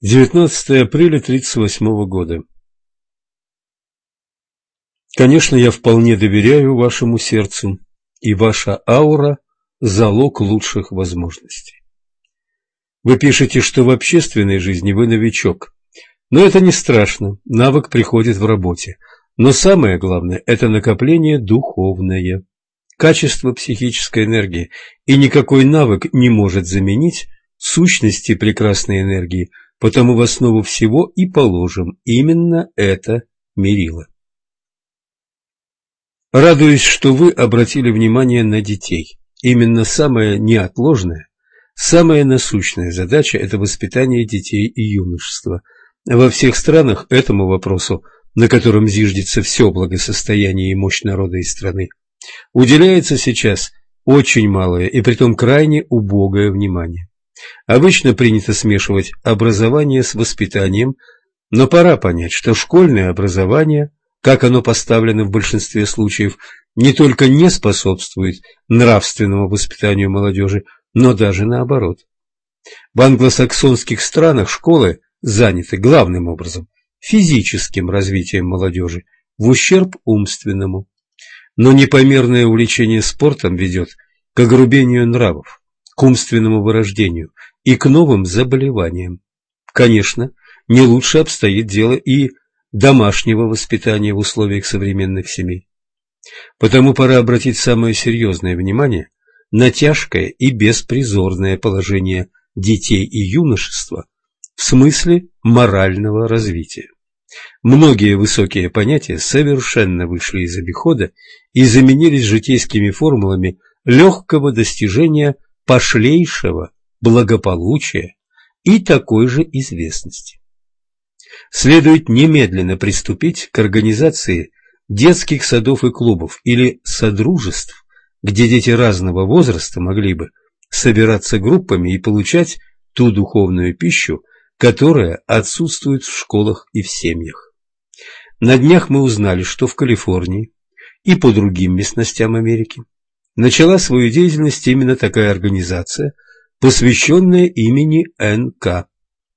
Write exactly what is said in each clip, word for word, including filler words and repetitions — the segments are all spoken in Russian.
девятнадцатое апреля тридцать восьмого года. Конечно, я вполне доверяю вашему сердцу, и ваша аура – залог лучших возможностей. Вы пишете, что в общественной жизни вы новичок, но это не страшно, навык приходит в работе. Но самое главное – это накопление духовное, качество психической энергии, и никакой навык не может заменить сущности прекрасной энергии, потому в основу всего и положим именно это мерило. Радуюсь, что вы обратили внимание на детей. Именно самая неотложная, самая насущная задача – это воспитание детей и юношества. Во всех странах этому вопросу, на котором зиждется все благосостояние и мощь народа и страны, уделяется сейчас очень малое и притом крайне убогое внимание. Обычно принято смешивать образование с воспитанием, но пора понять, что школьное образование, как оно поставлено в большинстве случаев, не только не способствует нравственному воспитанию молодежи, но даже наоборот. В англосаксонских странах школы заняты главным образом физическим развитием молодежи в ущерб умственному. Но непомерное увлечение спортом ведет к огрубению нравов, к умственному вырождению и к новым заболеваниям. Конечно, не лучше обстоит дело и домашнего воспитания в условиях современных семей. Потому пора обратить самое серьезное внимание на тяжкое и беспризорное положение детей и юношества в смысле морального развития. Многие высокие понятия совершенно вышли из обихода и заменились житейскими формулами легкого достижения пошлейшего благополучия и такой же известности. Следует немедленно приступить к организации детских садов и клубов или содружеств, где дети разного возраста могли бы собираться группами и получать ту духовную пищу, которая отсутствует в школах и в семьях. На днях мы узнали, что в Калифорнии и по другим местностям Америки начала свою деятельность именно такая организация, посвященная имени Эн Ка.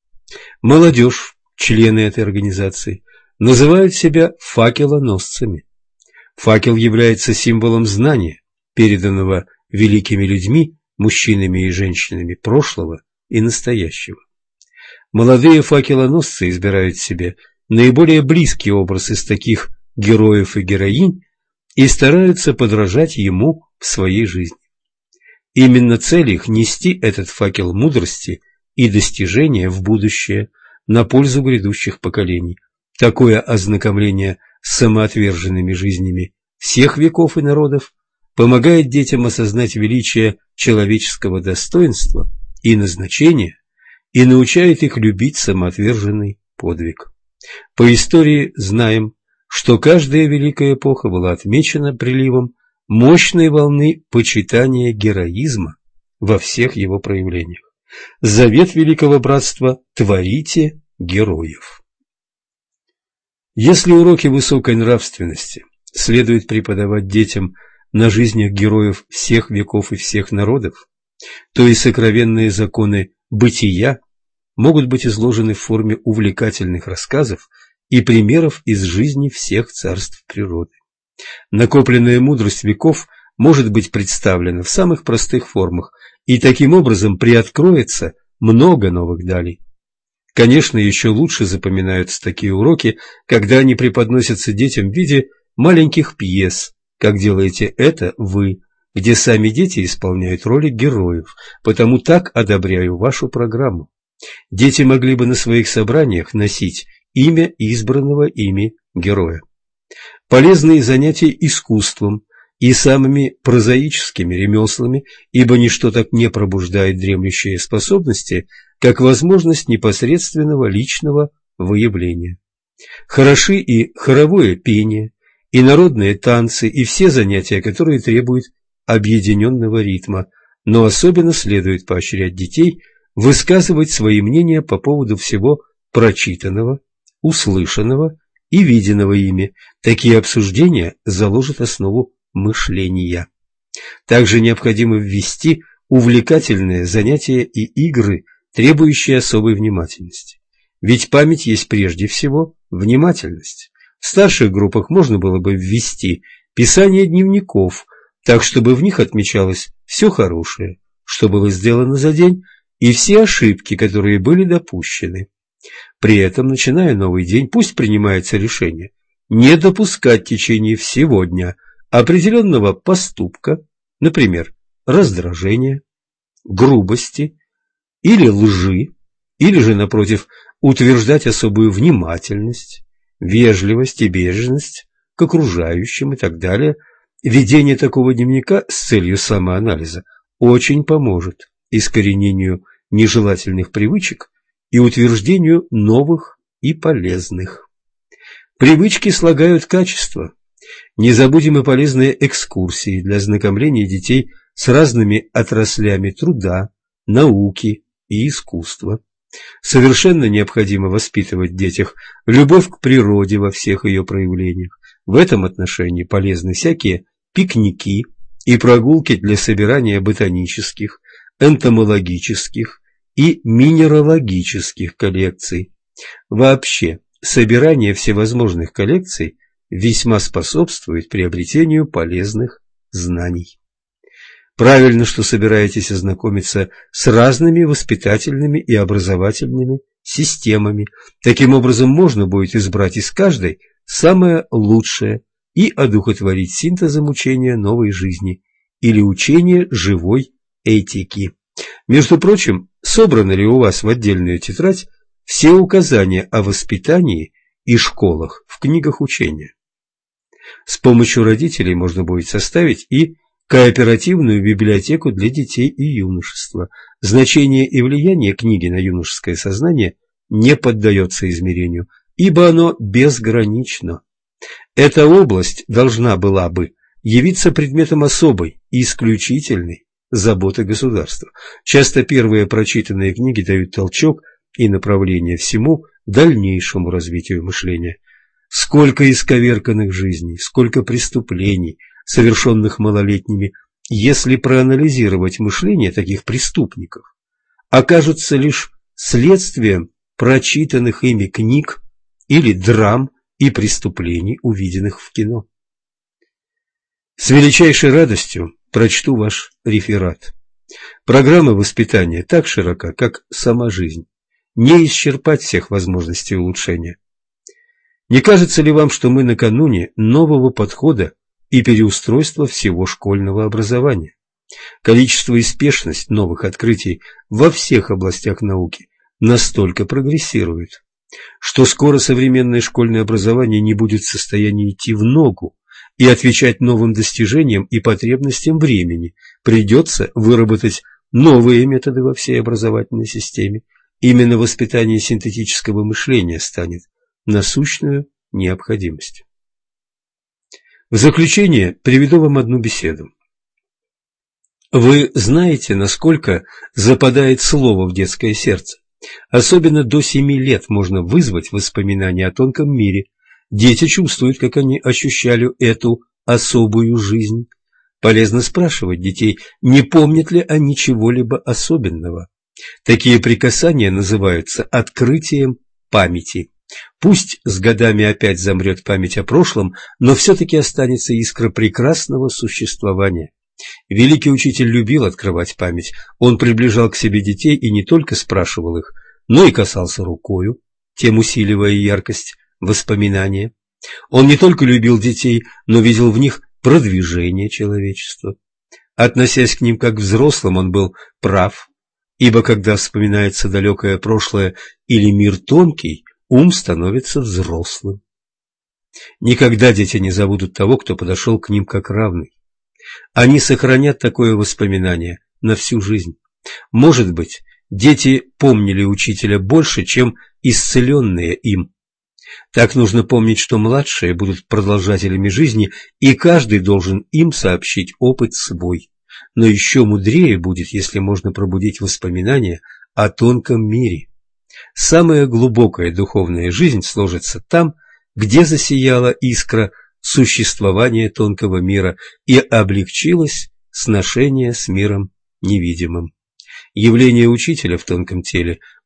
Молодежь, члены этой организации, называют себя факелоносцами. Факел является символом знания, переданного великими людьми, мужчинами и женщинами прошлого и настоящего. Молодые факелоносцы избирают себе наиболее близкий образ из таких героев и героинь и стараются подражать ему в своей жизни. Именно цель их – нести этот факел мудрости и достижения в будущее на пользу грядущих поколений. Такое ознакомление с самоотверженными жизнями всех веков и народов помогает детям осознать величие человеческого достоинства и назначения и научает их любить самоотверженный подвиг. По истории знаем, что каждая великая эпоха была отмечена приливом мощной волны почитания героизма во всех его проявлениях. Завет Великого Братства – творите героев. Если уроки высокой нравственности следует преподавать детям на жизнях героев всех веков и всех народов, то и сокровенные законы бытия могут быть изложены в форме увлекательных рассказов и примеров из жизни всех царств природы. Накопленная мудрость веков может быть представлена в самых простых формах, и таким образом приоткроется много новых далей. Конечно, еще лучше запоминаются такие уроки, когда они преподносятся детям в виде маленьких пьес, как делаете это вы, где сами дети исполняют роли героев, потому так одобряю вашу программу. Дети могли бы на своих собраниях носить имя избранного ими героя. Полезные занятия искусством и самыми прозаическими ремеслами, ибо ничто так не пробуждает дремлющие способности, как возможность непосредственного личного выявления. Хороши и хоровое пение, и народные танцы, и все занятия, которые требуют объединенного ритма, но особенно следует поощрять детей высказывать свои мнения по поводу всего прочитанного, услышанного и виденного ими. Такие обсуждения заложат основу мышления. Также необходимо ввести увлекательные занятия и игры, требующие особой внимательности. Ведь память есть прежде всего внимательность. В старших группах можно было бы ввести писание дневников, так чтобы в них отмечалось все хорошее, что было сделано за день, и все ошибки, которые были допущены. При этом, начиная новый день, пусть принимается решение не допускать в течение всего дня определенного поступка, например, раздражения, грубости или лжи, или же, напротив, утверждать особую внимательность, вежливость и бережность к окружающим и так далее. Ведение такого дневника с целью самоанализа очень поможет искоренению нежелательных привычек и утверждению новых и полезных. Привычки слагают качество. Не забудем и полезные экскурсии для ознакомления детей с разными отраслями труда, науки и искусства. Совершенно необходимо воспитывать в детях любовь к природе во всех ее проявлениях. В этом отношении полезны всякие пикники и прогулки для собирания ботанических, энтомологических и минералогических коллекций. Вообще, собирание всевозможных коллекций весьма способствует приобретению полезных знаний. Правильно, что собираетесь ознакомиться с разными воспитательными и образовательными системами. Таким образом, можно будет избрать из каждой самое лучшее и одухотворить синтезом учения новой жизни или учения живой этики. Между прочим, собраны ли у вас в отдельную тетрадь все указания о воспитании и школах в книгах учения? С помощью родителей можно будет составить и кооперативную библиотеку для детей и юношества. Значение и влияние книги на юношеское сознание не поддается измерению, ибо оно безгранично. Эта область должна была бы явиться предметом особой и исключительной заботы государства. Часто первые прочитанные книги дают толчок и направление всему дальнейшему развитию мышления. Сколько исковерканных жизней, сколько преступлений, совершенных малолетними, если проанализировать мышление таких преступников, окажутся лишь следствием прочитанных ими книг или драм и преступлений, увиденных в кино. С величайшей радостью прочту ваш реферат. Программа воспитания так широка, как сама жизнь. Не исчерпать всех возможностей улучшения. Не кажется ли вам, что мы накануне нового подхода и переустройства всего школьного образования? Количество и спешность новых открытий во всех областях науки настолько прогрессирует, что скоро современное школьное образование не будет в состоянии идти в ногу и отвечать новым достижениям и потребностям времени. Придется выработать новые методы во всей образовательной системе. Именно воспитание синтетического мышления станет насущной необходимостью. В заключение приведу вам одну беседу. Вы знаете, насколько западает слово в детское сердце. Особенно до семи лет можно вызвать воспоминания о тонком мире. Дети чувствуют, как они ощущали эту особую жизнь. Полезно спрашивать детей, не помнят ли они чего-либо особенного. Такие прикасания называются открытием памяти. Пусть с годами опять замрет память о прошлом, но все-таки останется искра прекрасного существования. Великий учитель любил открывать память. Он приближал к себе детей и не только спрашивал их, но и касался рукою, тем усиливая яркость воспоминания. Он не только любил детей, но видел в них продвижение человечества. Относясь к ним как к взрослым, он был прав, ибо когда вспоминается далекое прошлое или мир тонкий, ум становится взрослым. Никогда дети не забудут того, кто подошел к ним как равный. Они сохранят такое воспоминание на всю жизнь. Может быть, дети помнили учителя больше, чем исцеленные им. Так нужно помнить, что младшие будут продолжателями жизни, и каждый должен им сообщить опыт свой. Но еще мудрее будет, если можно пробудить воспоминания о тонком мире. Самая глубокая духовная жизнь сложится там, где засияла искра существования тонкого мира и облегчилось сношение с миром невидимым. Явление учителя в тонком теле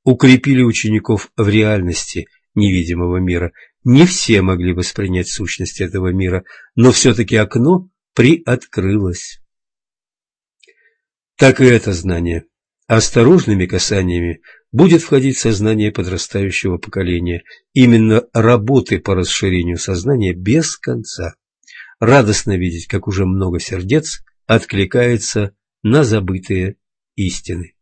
укрепили учеников в реальности невидимого мира. Не все могли воспринять сущность этого мира, но все-таки окно приоткрылось. Так и это знание осторожными касаниями будет входить в сознание подрастающего поколения. Именно работы по расширению сознания без конца. Радостно видеть, как уже много сердец откликается на забытые истины.